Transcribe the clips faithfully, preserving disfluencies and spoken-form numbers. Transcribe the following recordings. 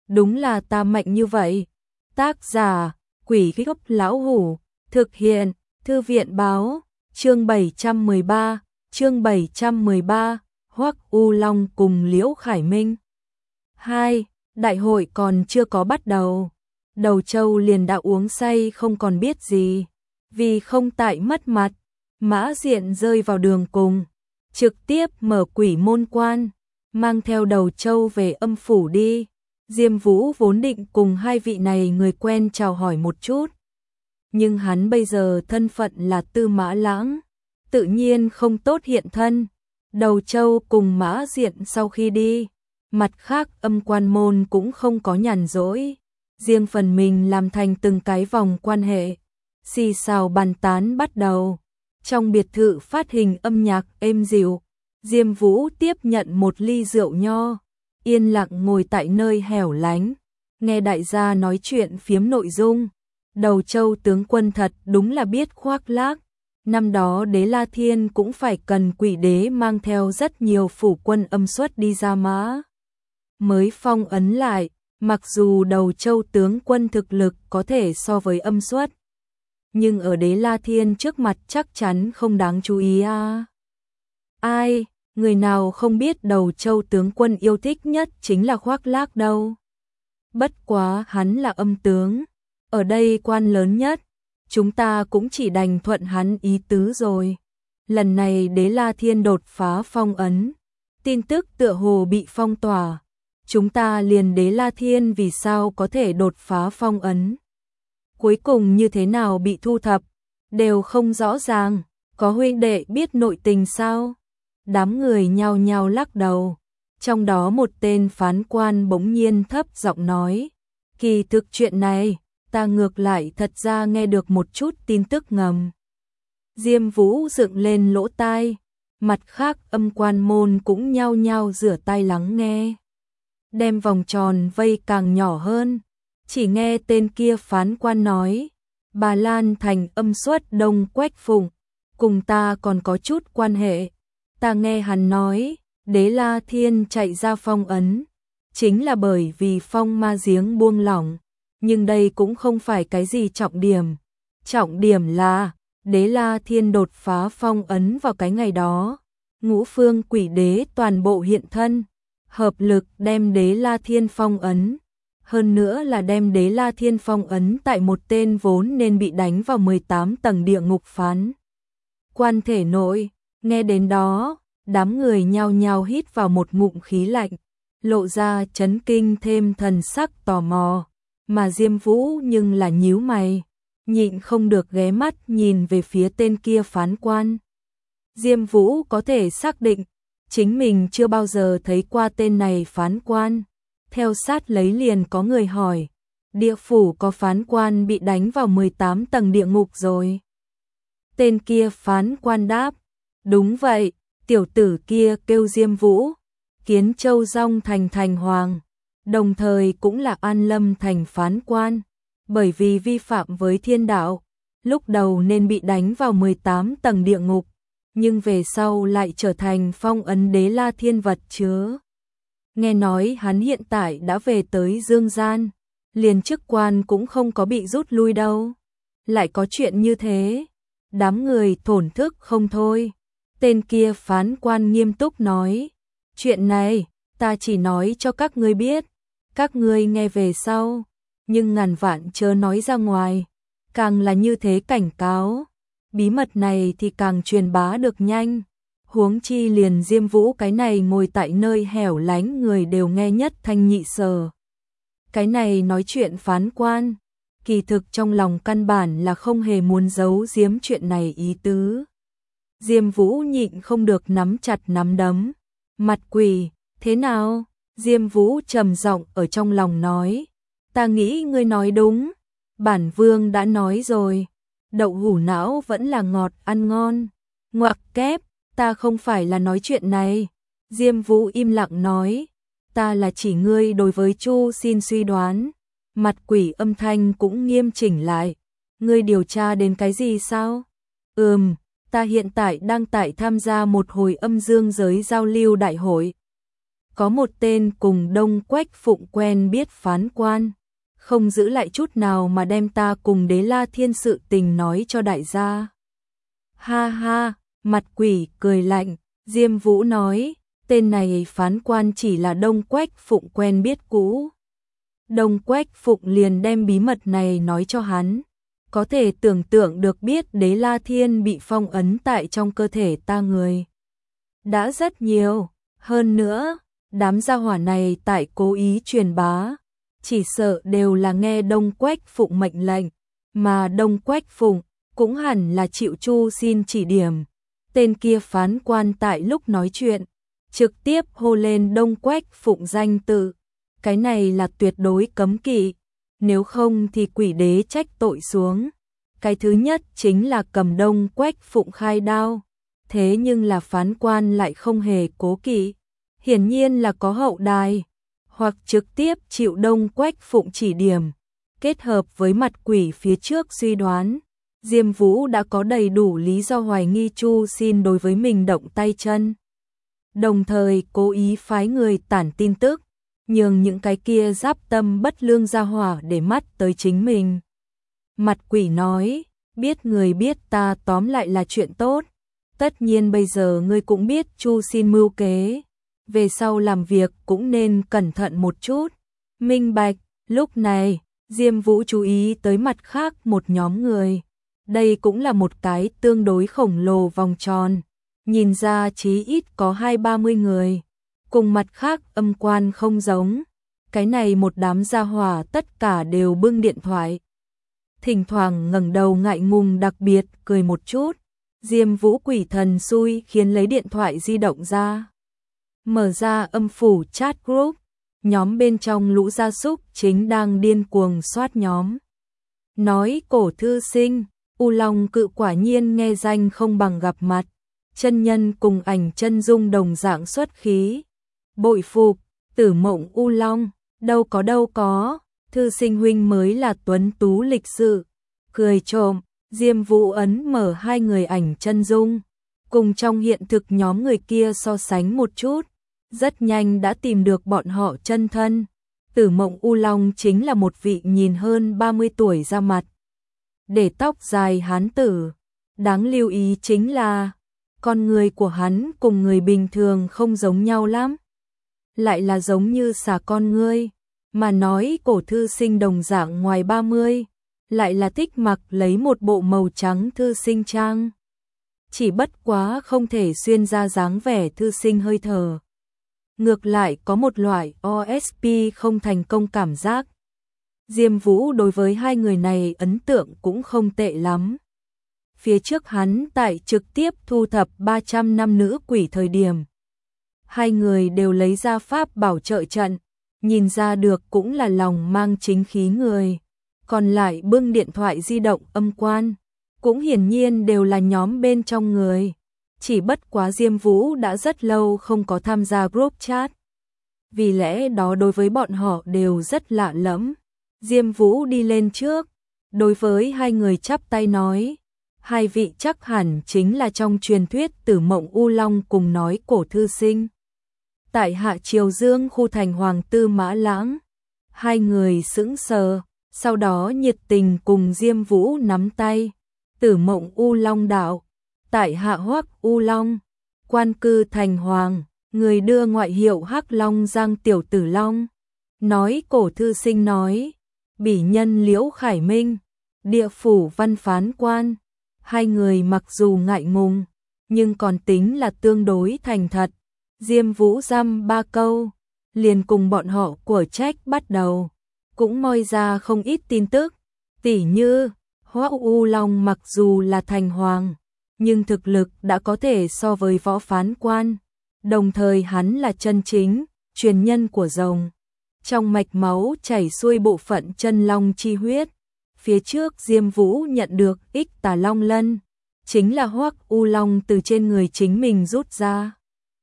đúng là ta mạnh như vậy. Tác giả, Quỷ Gốc Lão Hủ, thực hiện, Thư viện báo, chương bảy trăm mười ba, chương bảy trăm mười ba, Hoắc U Long cùng Liễu Khải Minh. hai. Đại hội còn chưa có bắt đầu, Đầu Châu liền đã uống say không còn biết gì, vì không tại mất mặt, Mã Diện rơi vào đường cùng, trực tiếp mở Quỷ Môn Quan, mang theo Đầu Châu về âm phủ đi. Diêm Vũ vốn định cùng hai vị này người quen chào hỏi một chút, nhưng hắn bây giờ thân phận là Tư Mã Lãng, tự nhiên không tốt hiện thân. Đầu Châu cùng Mã Diện sau khi đi, mặt khác âm quan môn cũng không có nhàn rỗi, riêng phần mình làm thành từng cái vòng quan hệ, xì xào bàn tán bắt đầu. Trong biệt thự phát hình âm nhạc êm dịu, Diêm Vũ tiếp nhận một ly rượu nho, yên lặng ngồi tại nơi hẻo lánh, nghe đại gia nói chuyện phiếm nội dung. Đầu Châu tướng quân thật đúng là biết khoác lác, năm đó Đế La Thiên cũng phải cần Quỷ Đế mang theo rất nhiều phủ quân âm xuất đi ra Mã mới phong ấn lại, mặc dù Đầu Châu tướng quân thực lực có thể so với âm xuất, nhưng ở Đế La Thiên trước mặt chắc chắn không đáng chú ý a. À. Ai, người nào không biết Đầu Châu tướng quân yêu thích nhất chính là khoác lác đâu. Bất quá hắn là âm tướng, ở đây quan lớn nhất, chúng ta cũng chỉ đành thuận hắn ý tứ rồi. Lần này Đế La Thiên đột phá phong ấn, tin tức tựa hồ bị phong tỏa, chúng ta liền Đế La Thiên vì sao có thể đột phá phong ấn, cuối cùng như thế nào bị thu thập, đều không rõ ràng, có huynh đệ biết nội tình sao? Đám người nhao nhao lắc đầu, trong đó một tên phán quan bỗng nhiên thấp giọng nói, kỳ thực chuyện này, ta ngược lại thật ra nghe được một chút tin tức ngầm. Diêm Vũ dựng lên lỗ tai, mặt khác âm quan môn cũng nhao nhao rửa tai lắng nghe. Đem vòng tròn vây càng nhỏ hơn, chỉ nghe tên kia phán quan nói, Bà Lan thành âm xuất Đông Quách Phụng, cùng ta còn có chút quan hệ. Ta nghe hắn nói, Đế La Thiên chạy ra phong ấn, chính là bởi vì phong ma giếng buông lỏng, nhưng đây cũng không phải cái gì trọng điểm. Trọng điểm là, Đế La Thiên đột phá phong ấn vào cái ngày đó, ngũ phương quỷ đế toàn bộ hiện thân, hợp lực đem Đế La Thiên phong ấn. Hơn nữa là đem Đế La Thiên phong ấn tại một tên vốn nên bị đánh vào mười tám tầng địa ngục phán quan thể nội. Nghe đến đó, đám người nhao nhao hít vào một ngụm khí lạnh, lộ ra chấn kinh thêm thần sắc tò mò, mà Diêm Vũ nhưng là nhíu mày, nhịn không được ghé mắt nhìn về phía tên kia phán quan. Diêm Vũ có thể xác định, chính mình chưa bao giờ thấy qua tên này phán quan. Theo sát lấy liền có người hỏi, địa phủ có phán quan bị đánh vào mười tám tầng địa ngục rồi? Tên kia phán quan đáp, đúng vậy, tiểu tử kia kêu Diêm Vũ, Kiến Châu Dong thành thành hoàng, đồng thời cũng là An Lâm thành phán quan, bởi vì vi phạm với thiên đạo, lúc đầu nên bị đánh vào mười tám tầng địa ngục, nhưng về sau lại trở thành phong ấn Đế La Thiên vật chứa. Nghe nói hắn hiện tại đã về tới dương gian, liền chức quan cũng không có bị rút lui đâu. Lại có chuyện như thế, đám người thổn thức không thôi. Tên kia phán quan nghiêm túc nói, chuyện này, ta chỉ nói cho các ngươi biết, các ngươi nghe về sau, nhưng ngàn vạn chớ nói ra ngoài, càng là như thế cảnh cáo, bí mật này thì càng truyền bá được nhanh. Huống chi liền Diêm Vũ cái này ngồi tại nơi hẻo lánh người đều nghe nhất thanh nhị sở. Cái này nói chuyện phán quan, kỳ thực trong lòng căn bản là không hề muốn giấu giếm chuyện này ý tứ. Diêm Vũ nhịn không được nắm chặt nắm đấm, mặt quỷ, thế nào? Diêm Vũ trầm giọng ở trong lòng nói, ta nghĩ ngươi nói đúng, bản vương đã nói rồi, đậu hũ não vẫn là ngọt ăn ngon, ngoặc kép. Ta không phải là nói chuyện này. Diêm Vũ im lặng nói, ta là chỉ ngươi đối với Chu xin suy đoán. Mặt quỷ âm thanh cũng nghiêm chỉnh lại, ngươi điều tra đến cái gì sao? Ừm, ta hiện tại đang tại tham gia một hồi âm dương giới giao lưu đại hội. có một tên cùng Đông Quách Phụng quen biết phán quan, không giữ lại chút nào mà đem ta cùng Đế La Thiên sự tình nói cho đại gia. Ha ha, mặt quỷ cười lạnh, Diêm Vũ nói, tên này phán quan chỉ là Đông Quách Phụng quen biết cũ. Đông Quách Phụng liền đem bí mật này nói cho hắn. Có thể tưởng tượng được biết Đế La Thiên bị phong ấn tại trong cơ thể ta người. Đã rất nhiều, hơn nữa, đám gia hỏa này tại cố ý truyền bá, chỉ sợ đều là nghe Đông Quách Phụng mệnh lệnh, mà Đông Quách Phụng cũng hẳn là chịu Chu xin chỉ điểm. Tên kia phán quan tại lúc nói chuyện, trực tiếp hô lên Đông Quách Phụng danh tự. Cái này là tuyệt đối cấm kỵ, nếu không thì quỷ đế trách tội xuống. Cái thứ nhất chính là cầm Đông Quách Phụng khai đao, thế nhưng là phán quan lại không hề cố kỵ, hiển nhiên là có hậu đài, hoặc trực tiếp chịu Đông Quách Phụng chỉ điểm. Kết hợp với mặt quỷ phía trước suy đoán, Diêm Vũ đã có đầy đủ lý do hoài nghi Chu xin đối với mình động tay chân. Đồng thời cố ý phái người tản tin tức, nhường những cái kia giáp tâm bất lương ra hỏa để mắt tới chính mình. Mặt quỷ nói, biết người biết ta tóm lại là chuyện tốt. Tất nhiên bây giờ ngươi cũng biết Chu xin mưu kế, về sau làm việc cũng nên cẩn thận một chút. Minh bạch, lúc này, Diêm Vũ chú ý tới mặt khác một nhóm người. Đây cũng là một cái tương đối khổng lồ vòng tròn, nhìn ra chí ít có hai ba mươi người. Cùng mặt khác âm quan không giống, cái này một đám gia hỏa tất cả đều bưng điện thoại. Thỉnh thoảng ngẩng đầu ngại ngùng đặc biệt cười một chút. Diêm Vũ quỷ thần xui khiến lấy điện thoại di động ra, mở ra âm phủ chat group, nhóm bên trong lũ gia súc chính đang điên cuồng soát nhóm. Nói cổ thư sinh, U Long cự quả nhiên nghe danh không bằng gặp mặt, chân nhân cùng ảnh chân dung đồng dạng xuất khí. Bội phục, Tử Mộng U Long, đâu có đâu có, thư sinh huynh mới là tuấn tú lịch sự. Cười trộm, Diêm Vũ ấn mở hai người ảnh chân dung, cùng trong hiện thực nhóm người kia so sánh một chút, rất nhanh đã tìm được bọn họ chân thân. Tử Mộng U Long chính là một vị nhìn hơn ba mươi tuổi ra mặt, để tóc dài hán tử. Đáng lưu ý chính là, con người của hắn cùng người bình thường không giống nhau lắm, lại là giống như xà con ngươi, mà nói cổ thư sinh đồng dạng ngoài ba mươi, lại là thích mặc lấy một bộ màu trắng thư sinh trang. Chỉ bất quá không thể xuyên ra dáng vẻ thư sinh hơi thở. Ngược lại có một loại o ét pê không thành công cảm giác. Diêm Vũ đối với hai người này ấn tượng cũng không tệ lắm. Phía trước hắn tại trực tiếp thu thập ba trăm năm nữ quỷ thời điểm, hai người đều lấy ra pháp bảo trợ trận, nhìn ra được cũng là lòng mang chính khí người. Còn lại bưng điện thoại di động âm quan, cũng hiển nhiên đều là nhóm bên trong người. Chỉ bất quá Diêm Vũ đã rất lâu không có tham gia group chat, vì lẽ đó đối với bọn họ đều rất lạ lẫm. Diêm Vũ đi lên trước, đối với hai người chắp tay nói, hai vị chắc hẳn chính là trong truyền thuyết Tử Mộng U Long cùng nói cổ thư sinh. Tại Hạ Triều Dương khu thành Hoàng Tư Mã Lãng. Hai người sững sờ, sau đó nhiệt tình cùng Diêm Vũ nắm tay. Tử Mộng U Long đạo, tại Hạ Hoắc U Long, quan cư thành Hoàng, người đưa ngoại hiệu Hắc Long Giang Tiểu Tử Long. Nói cổ thư sinh nói, bỉ nhân Liễu Khải Minh, địa phủ văn phán quan. Hai người mặc dù ngại ngùng, nhưng còn tính là tương đối thành thật. Diêm Vũ dăm ba câu, liền cùng bọn họ của trách bắt đầu, cũng moi ra không ít tin tức, tỉ như Hoắc U Long mặc dù là thành hoàng, nhưng thực lực đã có thể so với võ phán quan, đồng thời hắn là chân chính truyền nhân của rồng, trong mạch máu chảy xuôi bộ phận chân long chi huyết. Phía trước Diêm Vũ nhận được Ích Tà Long Lân, chính là Hoắc U Long từ trên người chính mình rút ra.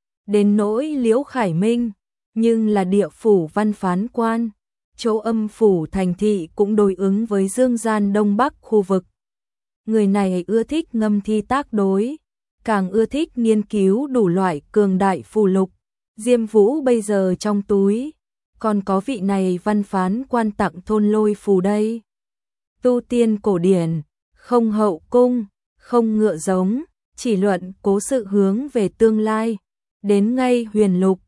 Đến nỗi Liễu Khải Minh, nhưng là địa phủ văn phán quan, chỗ âm phủ thành thị cũng đối ứng với Dương Gian Đông Bắc khu vực. Người này ưa thích ngâm thi tác đối, càng ưa thích nghiên cứu đủ loại cường đại phù lục, Diêm Vũ bây giờ trong túi, còn có vị này văn phán quan tặng thôn lôi phù đây. Tu tiên cổ điển, không hậu cung, không ngựa giống, chỉ luận cố sự hướng về tương lai, đến ngay huyền lục,